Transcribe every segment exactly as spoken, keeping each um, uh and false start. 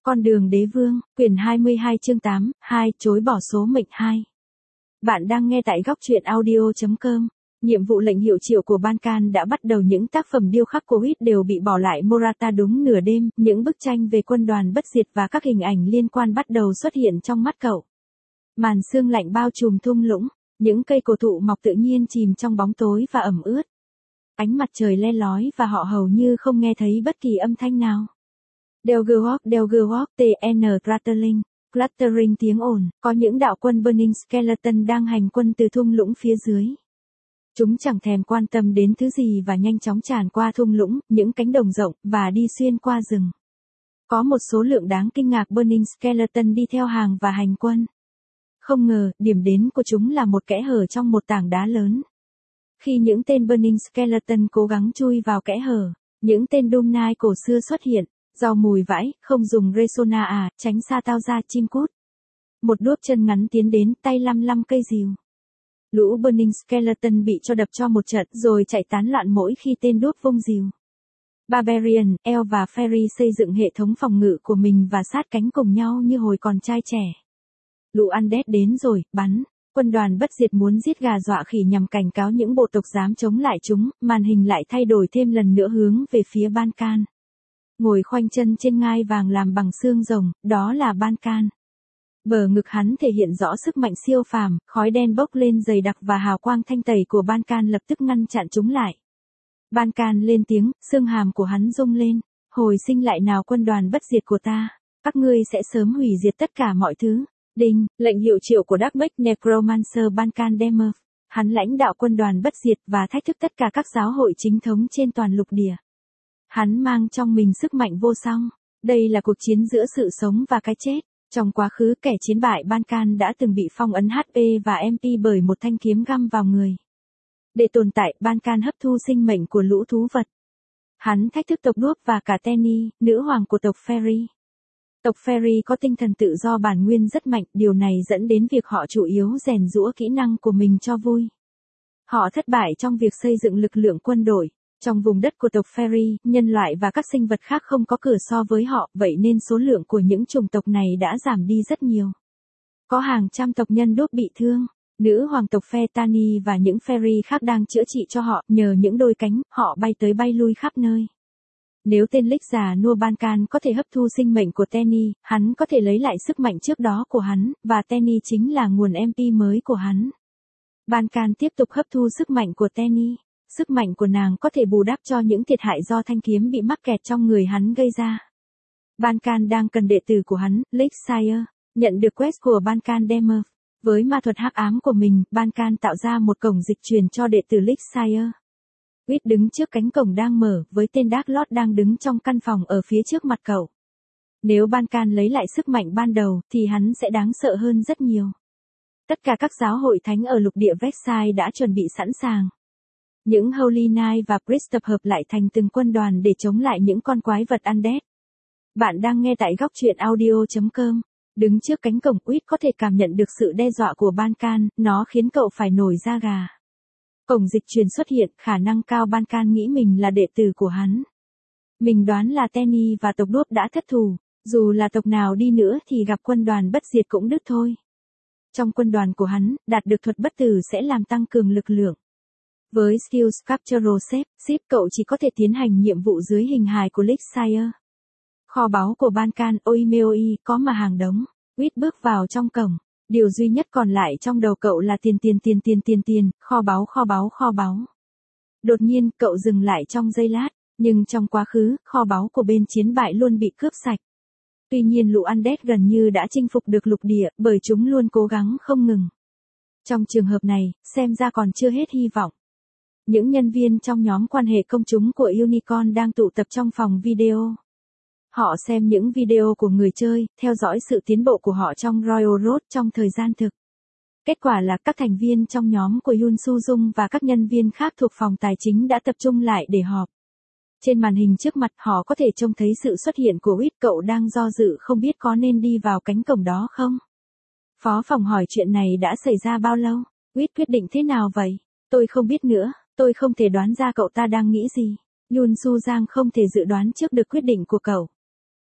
Con đường đế vương, quyển hai mươi hai chương tám, hai, chối bỏ số mệnh hai. Bạn đang nghe tại góc truyện audio chấm com. Nhiệm vụ lệnh hiệu triệu của Ban-can đã bắt đầu, những tác phẩm điêu khắc của Huit đều bị bỏ lại Morata đúng nửa đêm, những bức tranh về quân đoàn bất diệt và các hình ảnh liên quan bắt đầu xuất hiện trong mắt cậu. Màn sương lạnh bao trùm thung lũng, những cây cổ thụ mọc tự nhiên chìm trong bóng tối và ẩm ướt. Ánh mặt trời le lói và họ hầu như không nghe thấy bất kỳ âm thanh nào. Delgewalk, Delgewalk, tê en Cluttering, Cluttering tiếng ồn, có những đạo quân Burning Skeleton đang hành quân từ thung lũng phía dưới. Chúng chẳng thèm quan tâm đến thứ gì và nhanh chóng tràn qua thung lũng, những cánh đồng rộng, và đi xuyên qua rừng. Có một số lượng đáng kinh ngạc Burning Skeleton đi theo hàng và hành quân. Không ngờ, điểm đến của chúng là một kẽ hở trong một tảng đá lớn. Khi những tên Burning Skeleton cố gắng chui vào kẽ hở, những tên Doom Knight cổ xưa xuất hiện. Rau mùi vãi, không dùng Resona à, tránh xa tao ra, chim cút. Một đuốc chân ngắn tiến đến, tay lăm lăm cây rìu. Lũ Burning Skeleton bị cho đập cho một trận rồi chạy tán loạn mỗi khi tên đuốc vung rìu. Barbarian, Elf và Fairy xây dựng hệ thống phòng ngự của mình và sát cánh cùng nhau như hồi còn trai trẻ. Lũ Undead đến rồi, bắn. Quân đoàn bất diệt muốn giết gà dọa khỉ nhằm cảnh cáo những bộ tộc dám chống lại chúng, màn hình lại thay đổi thêm lần nữa hướng về phía Ban-can. Ngồi khoanh chân trên ngai vàng làm bằng xương rồng, đó là Ban-can. Bờ ngực hắn thể hiện rõ sức mạnh siêu phàm, khói đen bốc lên dày đặc và hào quang thanh tẩy của Ban-can lập tức ngăn chặn chúng lại. Ban-can lên tiếng, xương hàm của hắn rung lên, hồi sinh lại nào quân đoàn bất diệt của ta, các ngươi sẽ sớm hủy diệt tất cả mọi thứ. Đinh, lệnh hiệu triệu của Darkmage Necromancer Ban-can Demer. Hắn lãnh đạo quân đoàn bất diệt và thách thức tất cả các giáo hội chính thống trên toàn lục địa. Hắn mang trong mình sức mạnh vô song. Đây là cuộc chiến giữa sự sống và cái chết. Trong quá khứ kẻ chiến bại Ban-can đã từng bị phong ấn hát pê và em pê bởi một thanh kiếm găm vào người. Để tồn tại, Ban-can hấp thu sinh mệnh của lũ thú vật. Hắn thách thức tộc đuốc và cả Tenny, nữ hoàng của tộc Fairy. Tộc Fairy có tinh thần tự do bản nguyên rất mạnh, điều này dẫn đến việc họ chủ yếu rèn giũa kỹ năng của mình cho vui. Họ thất bại trong việc xây dựng lực lượng quân đội. Trong vùng đất của tộc Fairy, nhân loại và các sinh vật khác không có cửa so với họ, vậy nên số lượng của những chủng tộc này đã giảm đi rất nhiều. Có hàng trăm tộc nhân đốt bị thương, nữ hoàng tộc Fetani và những Fairy khác đang chữa trị cho họ, nhờ những đôi cánh, họ bay tới bay lui khắp nơi. Nếu tên Lich già nua Ban-can có thể hấp thu sinh mệnh của Tenny, hắn có thể lấy lại sức mạnh trước đó của hắn, và Tenny chính là nguồn em pê mới của hắn. Ban-can tiếp tục hấp thu sức mạnh của Tenny. Sức mạnh của nàng có thể bù đắp cho những thiệt hại do thanh kiếm bị mắc kẹt trong người hắn gây ra. Ban-can đang cần đệ tử của hắn, Lichshire, nhận được quest của Ban-can Demer. Với ma thuật hắc ám của mình, Ban-can tạo ra một cổng dịch truyền cho đệ tử Lichshire. Huit đứng trước cánh cổng đang mở, với tên Dark Lord đang đứng trong căn phòng ở phía trước mặt cậu. Nếu Ban-can lấy lại sức mạnh ban đầu, thì hắn sẽ đáng sợ hơn rất nhiều. Tất cả các giáo hội thánh ở lục địa Vexai đã chuẩn bị sẵn sàng. Những Holy Knight và Priest tập hợp lại thành từng quân đoàn để chống lại những con quái vật Undead. Bạn đang nghe tại góc truyện audio chấm com. Đứng trước cánh cổng, Huit có thể cảm nhận được sự đe dọa của Ban-can, nó khiến cậu phải nổi da gà. Cổng dịch truyền xuất hiện, khả năng cao Ban-can nghĩ mình là đệ tử của hắn. Mình đoán là Tenny và tộc đuốc đã thất thù, dù là tộc nào đi nữa thì gặp quân đoàn bất diệt cũng đứt thôi. Trong quân đoàn của hắn, đạt được thuật bất tử sẽ làm tăng cường lực lượng. Với skill Sculptural Shape, ship cậu chỉ có thể tiến hành nhiệm vụ dưới hình hài của Lichshire. Kho báu của Ban-can Oimeoi có mà hàng đống. Huit bước vào trong cổng. Điều duy nhất còn lại trong đầu cậu là tiền tiền tiền tiền tiền tiền, kho báu kho báu kho báu. Đột nhiên cậu dừng lại trong giây lát, nhưng trong quá khứ, kho báu của bên chiến bại luôn bị cướp sạch. Tuy nhiên lũ Undead gần như đã chinh phục được lục địa, bởi chúng luôn cố gắng không ngừng. Trong trường hợp này, xem ra còn chưa hết hy vọng. Những nhân viên trong nhóm quan hệ công chúng của Unicorn đang tụ tập trong phòng video. Họ xem những video của người chơi, theo dõi sự tiến bộ của họ trong Royal Road trong thời gian thực. Kết quả là các thành viên trong nhóm của Yoon Soo Jung và các nhân viên khác thuộc phòng tài chính đã tập trung lại để họp. Trên màn hình trước mặt họ có thể trông thấy sự xuất hiện của Huit, cậu đang do dự không biết có nên đi vào cánh cổng đó không. Phó phòng hỏi chuyện này đã xảy ra bao lâu, Huit quyết định thế nào vậy? Tôi không biết nữa, tôi không thể đoán ra cậu ta đang nghĩ gì. Yoon Soo Jang không thể dự đoán trước được quyết định của cậu.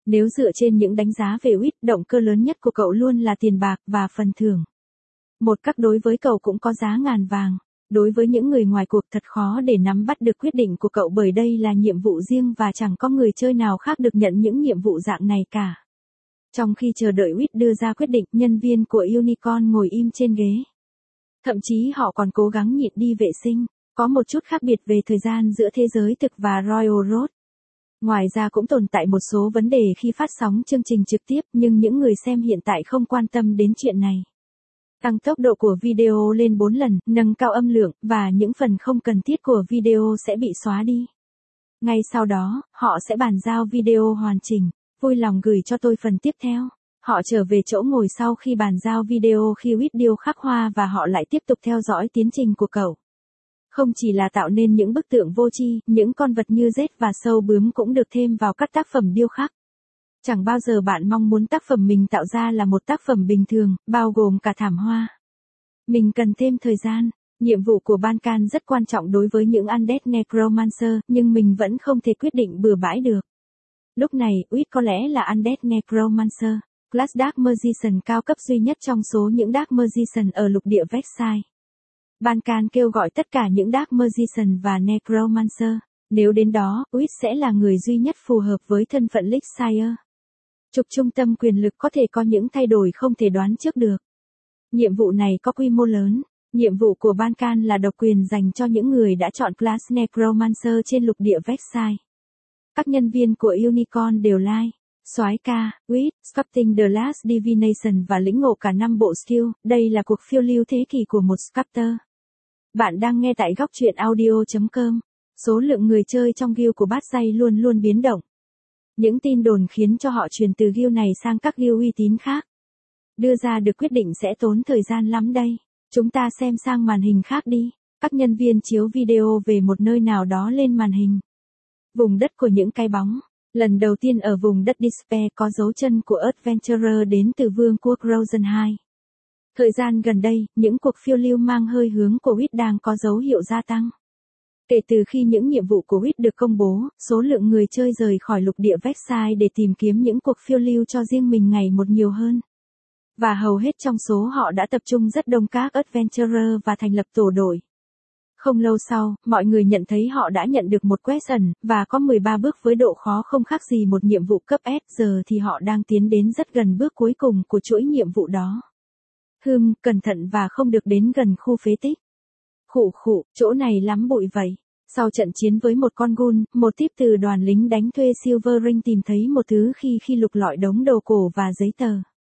Nếu dựa trên những đánh giá về Witt, động cơ lớn nhất của cậu luôn là tiền bạc và phần thưởng. Một các đối với cậu cũng có giá ngàn vàng. Đối với những người ngoài cuộc thật khó để nắm bắt được quyết định của cậu bởi đây là nhiệm vụ riêng và chẳng có người chơi nào khác được nhận những nhiệm vụ dạng này cả. Trong khi chờ đợi Witt đưa ra quyết định, nhân viên của Unicorn ngồi im trên ghế. Thậm chí họ còn cố gắng nhịn đi vệ sinh. Có một chút khác biệt về thời gian giữa thế giới thực và Royal Road. Ngoài ra cũng tồn tại một số vấn đề khi phát sóng chương trình trực tiếp, nhưng những người xem hiện tại không quan tâm đến chuyện này. Tăng tốc độ của video lên bốn lần, nâng cao âm lượng, và những phần không cần thiết của video sẽ bị xóa đi. Ngay sau đó, họ sẽ bàn giao video hoàn chỉnh. Vui lòng gửi cho tôi phần tiếp theo. Họ trở về chỗ ngồi sau khi bàn giao video khi Witt điêu khắc hoa và họ lại tiếp tục theo dõi tiến trình của cậu. Không chỉ là tạo nên những bức tượng vô tri, những con vật như rết và sâu bướm cũng được thêm vào các tác phẩm điêu khắc. Chẳng bao giờ bạn mong muốn tác phẩm mình tạo ra là một tác phẩm bình thường, bao gồm cả thảm hoa. Mình cần thêm thời gian. Nhiệm vụ của Bankan rất quan trọng đối với những Undead Necromancer, nhưng mình vẫn không thể quyết định bừa bãi được. Lúc này, Witt có lẽ là Undead Necromancer, class Dark Magician cao cấp duy nhất trong số những Dark Magician ở lục địa Vexai. Bankan kêu gọi tất cả những Dark Magician và Necromancer. Nếu đến đó, Witt sẽ là người duy nhất phù hợp với thân phận Elixir. Trục trung tâm quyền lực có thể có những thay đổi không thể đoán trước được. Nhiệm vụ này có quy mô lớn. Nhiệm vụ của Bankan là độc quyền dành cho những người đã chọn class Necromancer trên lục địa Vexai. Các nhân viên của Unicorn đều like, soái ca, Witt, Sculpting the Last Divination và lĩnh ngộ cả năm bộ skill. Đây là cuộc phiêu lưu thế kỷ của một sculptor. Bạn đang nghe tại góc truyện audio chấm com. Số lượng người chơi trong guild của bát dây luôn luôn biến động. Những tin đồn khiến cho họ chuyển từ guild này sang các guild uy tín khác. Đưa ra được quyết định sẽ tốn thời gian lắm đây. Chúng ta xem sang màn hình khác đi. Các nhân viên chiếu video về một nơi nào đó lên màn hình. Vùng đất của những cái bóng. Lần đầu tiên ở vùng đất Despair có dấu chân của Adventurer đến từ vương quốc Rosen hai. Thời gian gần đây, những cuộc phiêu lưu mang hơi hướng của Witt đang có dấu hiệu gia tăng. Kể từ khi những nhiệm vụ của Witt được công bố, số lượng người chơi rời khỏi lục địa Vexai để tìm kiếm những cuộc phiêu lưu cho riêng mình ngày một nhiều hơn. Và hầu hết trong số họ đã tập trung rất đông các Adventurer và thành lập tổ đội. Không lâu sau, mọi người nhận thấy họ đã nhận được một quest ẩn, và có mười ba bước với độ khó không khác gì một nhiệm vụ cấp S. Giờ thì họ đang tiến đến rất gần bước cuối cùng của chuỗi nhiệm vụ đó. Hừm, cẩn thận và không được đến gần khu phế tích. Khụ khụ, chỗ này lắm bụi vậy. Sau trận chiến với một con gun, một típ từ đoàn lính đánh thuê Silver Ring tìm thấy một thứ khi khi lục lọi đống đồ cổ và giấy tờ.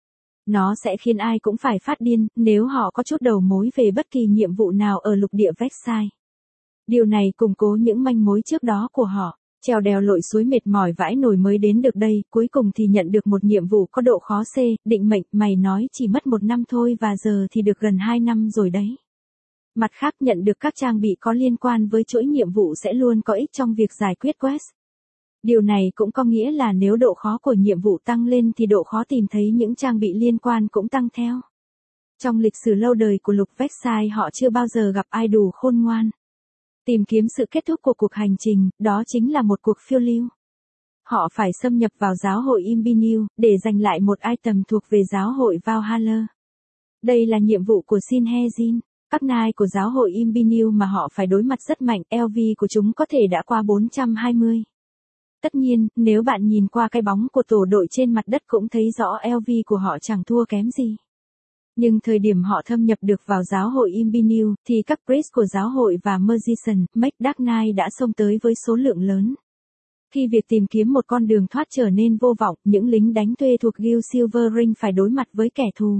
Nó sẽ khiến ai cũng phải phát điên, nếu họ có chút đầu mối về bất kỳ nhiệm vụ nào ở lục địa Vexai. Điều này củng cố những manh mối trước đó của họ. Trèo đèo lội suối mệt mỏi vãi nổi mới đến được đây, cuối cùng thì nhận được một nhiệm vụ có độ khó C, định mệnh, mày nói chỉ mất một năm thôi và giờ thì được gần hai năm rồi đấy. Mặt khác, nhận được các trang bị có liên quan với chuỗi nhiệm vụ sẽ luôn có ích trong việc giải quyết quest. Điều này cũng có nghĩa là nếu độ khó của nhiệm vụ tăng lên thì độ khó tìm thấy những trang bị liên quan cũng tăng theo. Trong lịch sử lâu đời của lục Vexai họ chưa bao giờ gặp ai đủ khôn ngoan. Tìm kiếm sự kết thúc của cuộc hành trình, đó chính là một cuộc phiêu lưu. Họ phải xâm nhập vào giáo hội Imbinil, để giành lại một item thuộc về giáo hội Valhalla. Đây là nhiệm vụ của Sinhezin. Các nai của giáo hội Imbinil mà họ phải đối mặt rất mạnh, L V của chúng có thể đã qua bốn trăm hai mươi. Tất nhiên, nếu bạn nhìn qua cái bóng của tổ đội trên mặt đất cũng thấy rõ L V của họ chẳng thua kém gì. Nhưng thời điểm họ thâm nhập được vào giáo hội Imbinil, thì các priest của giáo hội và Magician, Make Dark Knight đã xông tới với số lượng lớn. Khi việc tìm kiếm một con đường thoát trở nên vô vọng, những lính đánh thuê thuộc Guild Silver Ring phải đối mặt với kẻ thù.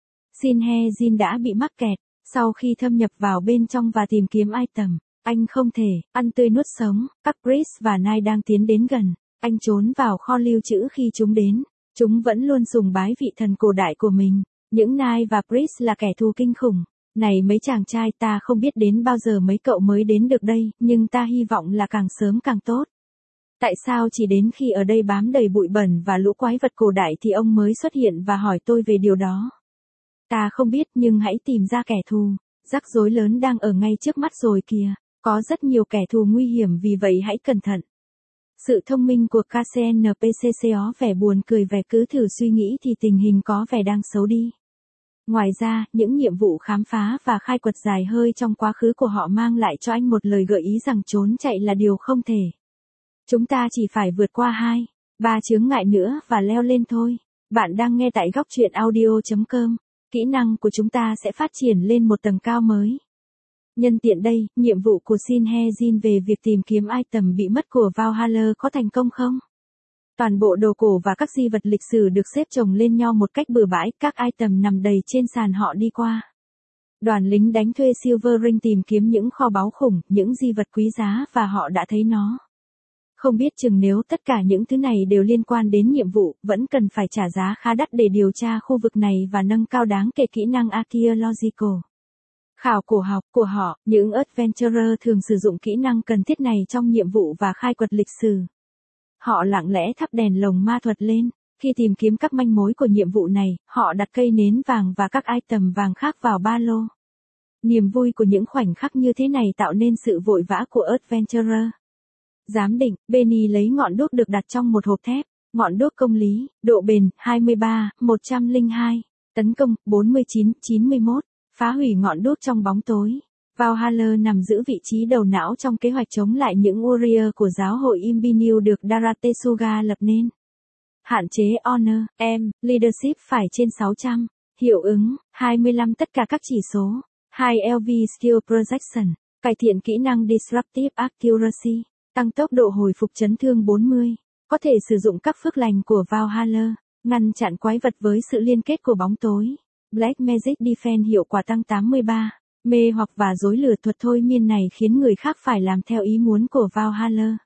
Sinhezin đã bị mắc kẹt. Sau khi thâm nhập vào bên trong và tìm kiếm item, anh không thể ăn tươi nuốt sống. Các priest và Knight đang tiến đến gần. Anh trốn vào kho lưu trữ khi chúng đến. Chúng vẫn luôn sùng bái vị thần cổ đại của mình. Những Knight và priest là kẻ thù kinh khủng. Này mấy chàng trai, ta không biết đến bao giờ mấy cậu mới đến được đây, nhưng ta hy vọng là càng sớm càng tốt. Tại sao chỉ đến khi ở đây bám đầy bụi bẩn và lũ quái vật cổ đại thì ông mới xuất hiện và hỏi tôi về điều đó? Ta không biết, nhưng hãy tìm ra kẻ thù. Rắc rối lớn đang ở ngay trước mắt rồi kìa. Có rất nhiều kẻ thù nguy hiểm, vì vậy hãy cẩn thận. Sự thông minh của ca xê en pê xê có vẻ buồn cười vẻ cứ thử suy nghĩ thì tình hình có vẻ đang xấu đi. Ngoài ra, những nhiệm vụ khám phá và khai quật dài hơi trong quá khứ của họ mang lại cho anh một lời gợi ý rằng trốn chạy là điều không thể. Chúng ta chỉ phải vượt qua hai, ba chướng ngại nữa và leo lên thôi. Bạn đang nghe tại góc truyện audio chấm com. Kỹ năng của chúng ta sẽ phát triển lên một tầng cao mới. Nhân tiện đây, nhiệm vụ của Shin Hye-jin về việc tìm kiếm item bị mất của Valhalla có thành công không? Toàn bộ đồ cổ và các di vật lịch sử được xếp chồng lên nhau một cách bừa bãi, các item nằm đầy trên sàn họ đi qua. Đoàn lính đánh thuê Silver Ring tìm kiếm những kho báu khủng, những di vật quý giá và họ đã thấy nó. Không biết chừng nếu tất cả những thứ này đều liên quan đến nhiệm vụ, vẫn cần phải trả giá khá đắt để điều tra khu vực này và nâng cao đáng kể kỹ năng archaeological. Khảo cổ học của họ, những adventurer thường sử dụng kỹ năng cần thiết này trong nhiệm vụ và khai quật lịch sử. Họ lặng lẽ thắp đèn lồng ma thuật lên. Khi tìm kiếm các manh mối của nhiệm vụ này, họ đặt cây nến vàng và các item vàng khác vào ba lô. Niềm vui của những khoảnh khắc như thế này tạo nên sự vội vã của adventurer. Giám định, Benny lấy ngọn đuốc được đặt trong một hộp thép. Ngọn đuốc công lý, độ bền, hai mươi ba, một trăm lẻ hai. Tấn công, bốn mươi chín, chín mươi mốt. Phá hủy ngọn đuốc trong bóng tối. Valhalla nằm giữ vị trí đầu não trong kế hoạch chống lại những warrior của giáo hội Imbinu được Daratesuga lập nên. Hạn chế Honor, M, Leadership phải trên sáu trăm. Hiệu ứng, hai mươi lăm tất cả các chỉ số. hai L V Skill Projection. Cải thiện kỹ năng Disruptive Accuracy. Tăng tốc độ hồi phục chấn thương bốn mươi. Có thể sử dụng các phước lành của Valhalla. Ngăn chặn quái vật với sự liên kết của bóng tối. Black Magic Defense hiệu quả tăng tám mươi ba. Mê hoặc và dối lừa thuật thôi miên này khiến người khác phải làm theo ý muốn của Valhalla.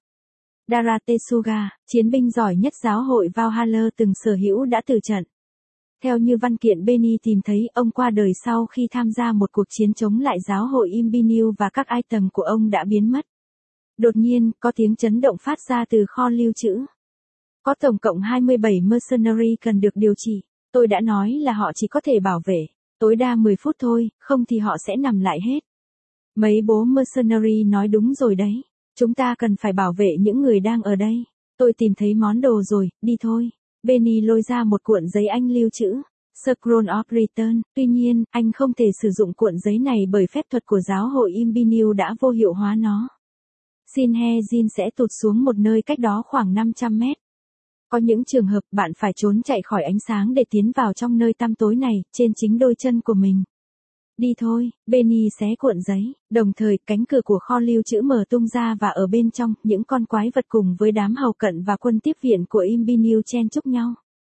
Daratesuga, chiến binh giỏi nhất giáo hội Valhalla từng sở hữu đã từ trận. Theo như văn kiện Benny tìm thấy, ông qua đời sau khi tham gia một cuộc chiến chống lại giáo hội Imbinu và các item của ông đã biến mất. Đột nhiên, có tiếng chấn động phát ra từ kho lưu trữ. Có tổng cộng hai mươi bảy mercenary cần được điều trị. Tôi đã nói là họ chỉ có thể bảo vệ tối đa mười phút thôi, không thì họ sẽ nằm lại hết. Mấy bố mercenary nói đúng rồi đấy. Chúng ta cần phải bảo vệ những người đang ở đây. Tôi tìm thấy món đồ rồi, đi thôi. Benny lôi ra một cuộn giấy anh lưu trữ. Scroll of Return. Tuy nhiên, anh không thể sử dụng cuộn giấy này bởi phép thuật của giáo hội Imbinu đã vô hiệu hóa nó. Shin Hye-jin sẽ tụt xuống một nơi cách đó khoảng năm trăm mét. Có những trường hợp bạn phải trốn chạy khỏi ánh sáng để tiến vào trong nơi tăm tối này, trên chính đôi chân của mình. Đi thôi, Benny xé cuộn giấy, đồng thời cánh cửa của kho lưu trữ mở tung ra và ở bên trong, những con quái vật cùng với đám hầu cận và quân tiếp viện của Imbinu chen chúc nhau.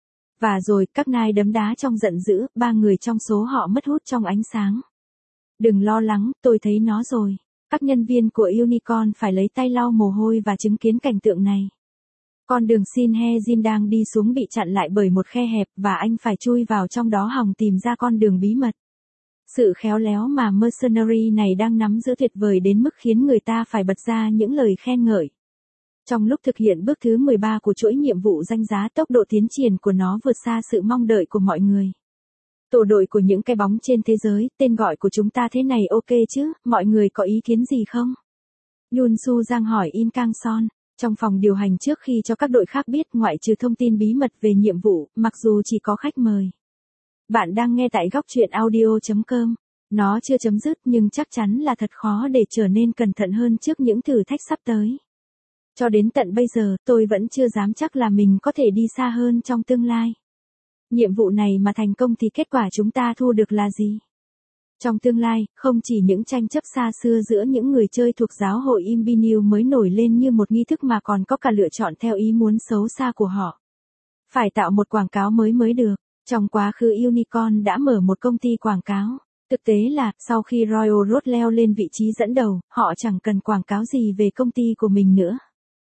Và rồi, các nai đấm đá trong giận dữ, ba người trong số họ mất hút trong ánh sáng. Đừng lo lắng, tôi thấy nó rồi. Các nhân viên của Unicorn phải lấy tay lau mồ hôi và chứng kiến cảnh tượng này. Con đường Shin Hye-jin đang đi xuống bị chặn lại bởi một khe hẹp và anh phải chui vào trong đó hòng tìm ra con đường bí mật. Sự khéo léo mà mercenary này đang nắm giữ tuyệt vời đến mức khiến người ta phải bật ra những lời khen ngợi. Trong lúc thực hiện bước thứ mười ba của chuỗi nhiệm vụ danh giá, tốc độ tiến triển của nó vượt xa sự mong đợi của mọi người. Tổ đội của những cái bóng trên thế giới, tên gọi của chúng ta thế này ok chứ, mọi người có ý kiến gì không? Yoon Su Giang hỏi In Kang Son. Trong phòng điều hành trước khi cho các đội khác biết ngoại trừ thông tin bí mật về nhiệm vụ, mặc dù chỉ có khách mời. Bạn đang nghe tại góc truyện audio chấm com. Nó chưa chấm dứt nhưng chắc chắn là thật khó để trở nên cẩn thận hơn trước những thử thách sắp tới. Cho đến tận bây giờ, tôi vẫn chưa dám chắc là mình có thể đi xa hơn trong tương lai. Nhiệm vụ này mà thành công thì kết quả chúng ta thu được là gì? Trong tương lai, không chỉ những tranh chấp xa xưa giữa những người chơi thuộc giáo hội Imbinu mới nổi lên như một nghi thức mà còn có cả lựa chọn theo ý muốn xấu xa của họ. Phải tạo một quảng cáo mới mới được. Trong quá khứ Unicorn đã mở một công ty quảng cáo. Thực tế là, sau khi Royal Road leo lên vị trí dẫn đầu, họ chẳng cần quảng cáo gì về công ty của mình nữa.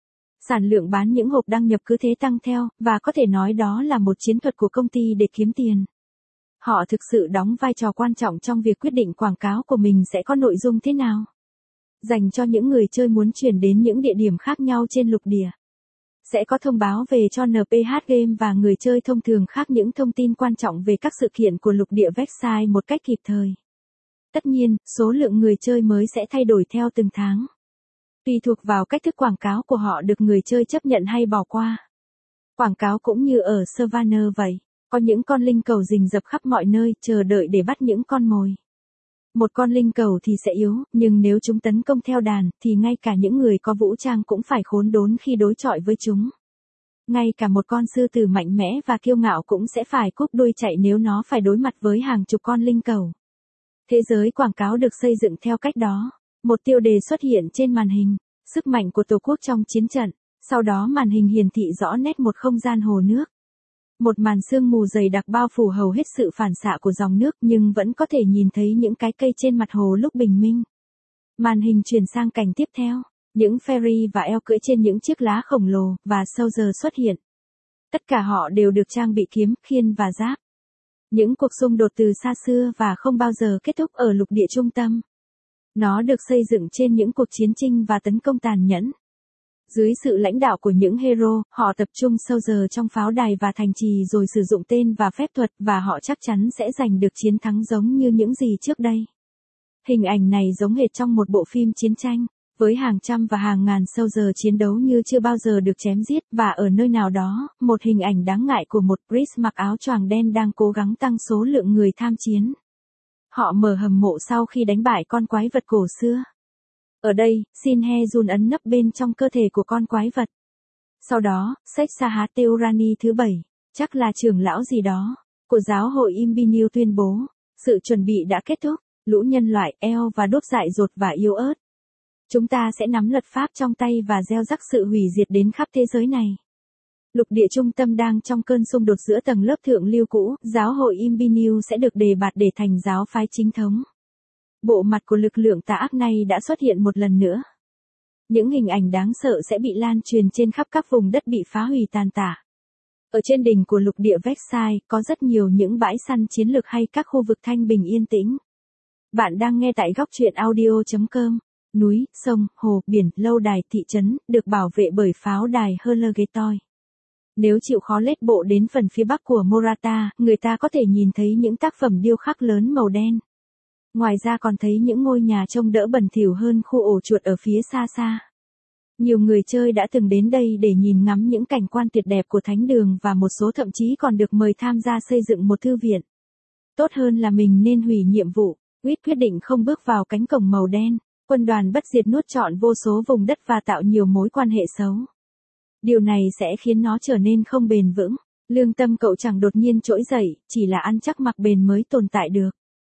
Sản lượng bán những hộp đăng nhập cứ thế tăng theo, và có thể nói đó là một chiến thuật của công ty để kiếm tiền. Họ thực sự đóng vai trò quan trọng trong việc quyết định quảng cáo của mình sẽ có nội dung thế nào. Dành cho những người chơi muốn chuyển đến những địa điểm khác nhau trên lục địa. Sẽ có thông báo về cho en pê hát Game và người chơi thông thường khác những thông tin quan trọng về các sự kiện của lục địa website một cách kịp thời. Tất nhiên, số lượng người chơi mới sẽ thay đổi theo từng tháng. Tùy thuộc vào cách thức quảng cáo của họ được người chơi chấp nhận hay bỏ qua. Quảng cáo cũng như ở Savannah vậy, có những con linh cầu rình rập khắp mọi nơi chờ đợi để bắt những con mồi. Một con linh cầu thì sẽ yếu, nhưng nếu chúng tấn công theo đàn, thì ngay cả những người có vũ trang cũng phải khốn đốn khi đối chọi với chúng. Ngay cả một con sư tử mạnh mẽ và kiêu ngạo cũng sẽ phải cúp đuôi chạy nếu nó phải đối mặt với hàng chục con linh cầu. Thế giới quảng cáo được xây dựng theo cách đó. Một tiêu đề xuất hiện trên màn hình, sức mạnh của Tổ quốc trong chiến trận, sau đó màn hình hiển thị rõ nét một không gian hồ nước. Một màn sương mù dày đặc bao phủ hầu hết sự phản xạ của dòng nước nhưng vẫn có thể nhìn thấy những cái cây trên mặt hồ lúc bình minh. Màn hình chuyển sang cảnh tiếp theo, những ferry và eo cưỡi trên những chiếc lá khổng lồ, và soldier xuất hiện. Tất cả họ đều được trang bị kiếm, khiên và giáp. Những cuộc xung đột từ xa xưa và không bao giờ kết thúc ở lục địa trung tâm. Nó được xây dựng trên những cuộc chiến tranh và tấn công tàn nhẫn. Dưới sự lãnh đạo của những hero, họ tập trung soldier trong pháo đài và thành trì rồi sử dụng tên và phép thuật và họ chắc chắn sẽ giành được chiến thắng giống như những gì trước đây. Hình ảnh này giống hệt trong một bộ phim chiến tranh, với hàng trăm và hàng ngàn soldier chiến đấu như chưa bao giờ được chém giết và ở nơi nào đó, một hình ảnh đáng ngại của một priest mặc áo choàng đen đang cố gắng tăng số lượng người tham chiến. Họ mở hầm mộ sau khi đánh bại con quái vật cổ xưa. Ở đây, Sinhe-jun ấn nấp bên trong cơ thể của con quái vật. Sau đó, Seksahat Teorani thứ bảy, chắc là trưởng lão gì đó, của giáo hội Imbiniu tuyên bố, sự chuẩn bị đã kết thúc, lũ nhân loại eo và đốt dại dột và yếu ớt. Chúng ta sẽ nắm luật pháp trong tay và gieo rắc sự hủy diệt đến khắp thế giới này. Lục địa trung tâm đang trong cơn xung đột giữa tầng lớp thượng lưu cũ, giáo hội Imbiniu sẽ được đề bạt để thành giáo phái chính thống. Bộ mặt của lực lượng tà ác này đã xuất hiện một lần nữa. Những hình ảnh đáng sợ sẽ bị lan truyền trên khắp các vùng đất bị phá hủy tàn tạ. Ở trên đỉnh của lục địa Versailles có rất nhiều những bãi săn chiến lược hay các khu vực thanh bình yên tĩnh. Bạn đang nghe tại góc truyện audio chấm com. Núi, sông, hồ, biển, lâu đài, thị trấn, được bảo vệ bởi pháo đài Herlegetoy. Nếu chịu khó lết bộ đến phần phía bắc của Morata, người ta có thể nhìn thấy những tác phẩm điêu khắc lớn màu đen. Ngoài ra còn thấy những ngôi nhà trông đỡ bẩn thỉu hơn khu ổ chuột ở phía xa xa. Nhiều người chơi đã từng đến đây để nhìn ngắm những cảnh quan tuyệt đẹp của thánh đường và một số thậm chí còn được mời tham gia xây dựng một thư viện. Tốt hơn là mình nên hủy nhiệm vụ. Whit quyết định không bước vào cánh cổng màu đen. Quân đoàn bất diệt nuốt trọn vô số vùng đất và tạo nhiều mối quan hệ xấu. Điều này sẽ khiến nó trở nên không bền vững. Lương tâm cậu chẳng đột nhiên trỗi dậy, chỉ là ăn chắc mặc bền mới tồn tại được.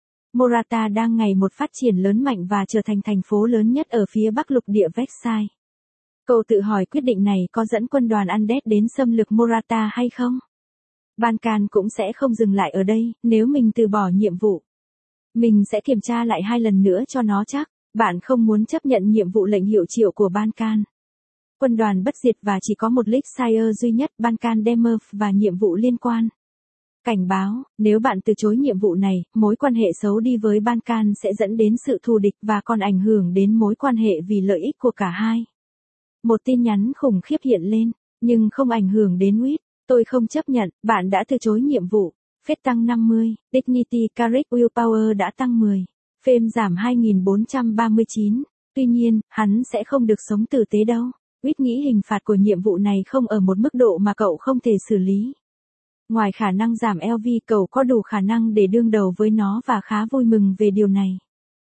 Morata đang ngày một phát triển lớn mạnh và trở thành thành phố lớn nhất ở phía bắc lục địa Versailles. Cậu tự hỏi quyết định này có dẫn quân đoàn Undead đến xâm lược Morata hay không? Ban-Can cũng sẽ không dừng lại ở đây, nếu mình từ bỏ nhiệm vụ. Mình sẽ kiểm tra lại hai lần nữa cho nó chắc. Bạn không muốn chấp nhận nhiệm vụ lệnh hiệu triệu của Ban-Can. Quân đoàn bất diệt và chỉ có một Elixir duy nhất, Ban-Can Demurf và nhiệm vụ liên quan. Cảnh báo, nếu bạn từ chối nhiệm vụ này, mối quan hệ xấu đi với Ban-Can sẽ dẫn đến sự thù địch và còn ảnh hưởng đến mối quan hệ vì lợi ích của cả hai. Một tin nhắn khủng khiếp hiện lên, nhưng không ảnh hưởng đến Whit. Tôi không chấp nhận, bạn đã từ chối nhiệm vụ. Phết tăng năm mươi, Dignity Carrick Willpower đã tăng mười. Phêm giảm hai nghìn bốn trăm ba mươi chín. Tuy nhiên, hắn sẽ không được sống tử tế đâu. Whit nghĩ hình phạt của nhiệm vụ này không ở một mức độ mà cậu không thể xử lý. Ngoài khả năng giảm lờ vê, cậu có đủ khả năng để đương đầu với nó và khá vui mừng về điều này.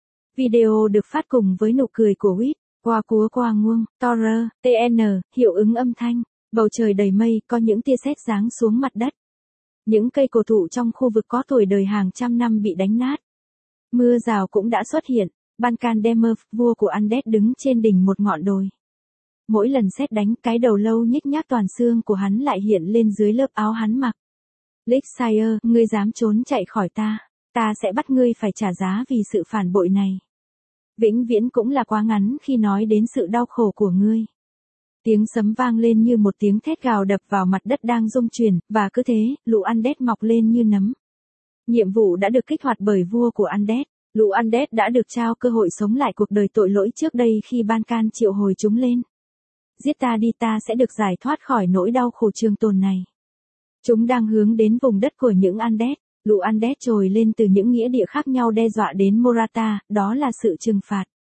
Video được phát cùng với nụ cười của Whit. Qua cúa qua nguông, Torer, tê en, hiệu ứng âm thanh, bầu trời đầy mây, có những tia sét giáng xuống mặt đất. Những cây cổ thụ trong khu vực có tuổi đời hàng trăm năm bị đánh nát. Mưa rào cũng đã xuất hiện, Ban-Can Demurf, vua của Undead đứng trên đỉnh một ngọn đồi. Mỗi lần sét đánh, cái đầu lâu nhếch nhác toàn xương của hắn lại hiện lên dưới lớp áo hắn mặc. Elixir, ngươi dám trốn chạy khỏi ta, ta sẽ bắt ngươi phải trả giá vì sự phản bội này. Vĩnh viễn cũng là quá ngắn khi nói đến sự đau khổ của ngươi. Tiếng sấm vang lên như một tiếng thét gào đập vào mặt đất đang rung chuyển, và cứ thế, lũ Undead mọc lên như nấm. Nhiệm vụ đã được kích hoạt bởi vua của Undead. Lũ Undead đã được trao cơ hội sống lại cuộc đời tội lỗi trước đây khi Ban-Can triệu hồi chúng lên. Giết ta đi, ta sẽ được giải thoát khỏi nỗi đau khổ trường tồn này. Chúng đang hướng đến vùng đất của những Undead. Lũ Undead trồi lên từ những nghĩa địa khác nhau đe dọa đến Morata, đó là sự trừng phạt.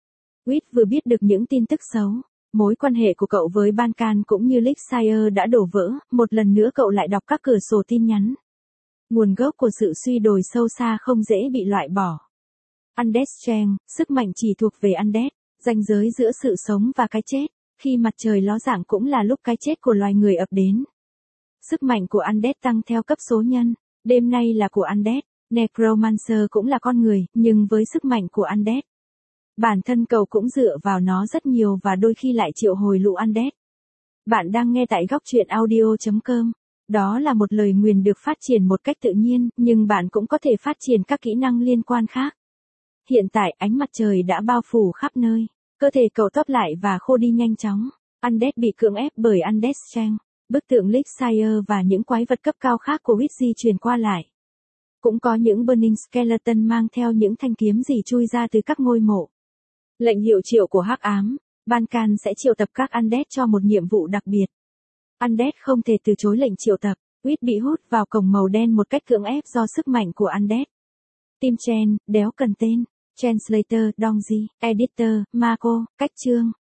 Whit vừa biết được những tin tức xấu. Mối quan hệ của cậu với Bankan cũng như Lickshire đã đổ vỡ, một lần nữa cậu lại đọc các cửa sổ tin nhắn. Nguồn gốc của sự suy đồi sâu xa không dễ bị loại bỏ. Undead Strength, sức mạnh chỉ thuộc về Undead, ranh giới giữa sự sống và cái chết. Khi mặt trời ló dạng cũng là lúc cái chết của loài người ập đến. Sức mạnh của Undead tăng theo cấp số nhân. Đêm nay là của Undead. Necromancer cũng là con người, nhưng với sức mạnh của Undead. Bản thân cậu cũng dựa vào nó rất nhiều và đôi khi lại triệu hồi lũ Undead. Bạn đang nghe tại góc truyện audio chấm com. Đó là một lời nguyền được phát triển một cách tự nhiên, nhưng bạn cũng có thể phát triển các kỹ năng liên quan khác. Hiện tại ánh mặt trời đã bao phủ khắp nơi. Cơ thể cậu tóp lại và khô đi nhanh chóng. Undead bị cưỡng ép bởi Undead Strength. Bức tượng Lickshire và những quái vật cấp cao khác của Whit di chuyển qua lại. Cũng có những Burning Skeleton mang theo những thanh kiếm gì chui ra từ các ngôi mộ. Lệnh hiệu triệu của hắc ám. Bankan sẽ triệu tập các Undead cho một nhiệm vụ đặc biệt. Undead không thể từ chối lệnh triệu tập. Whit bị hút vào cổng màu đen một cách cưỡng ép do sức mạnh của Undead. Tim Chen, đéo cần tên. Translator, Dongji, Editor, Marco, cách chương.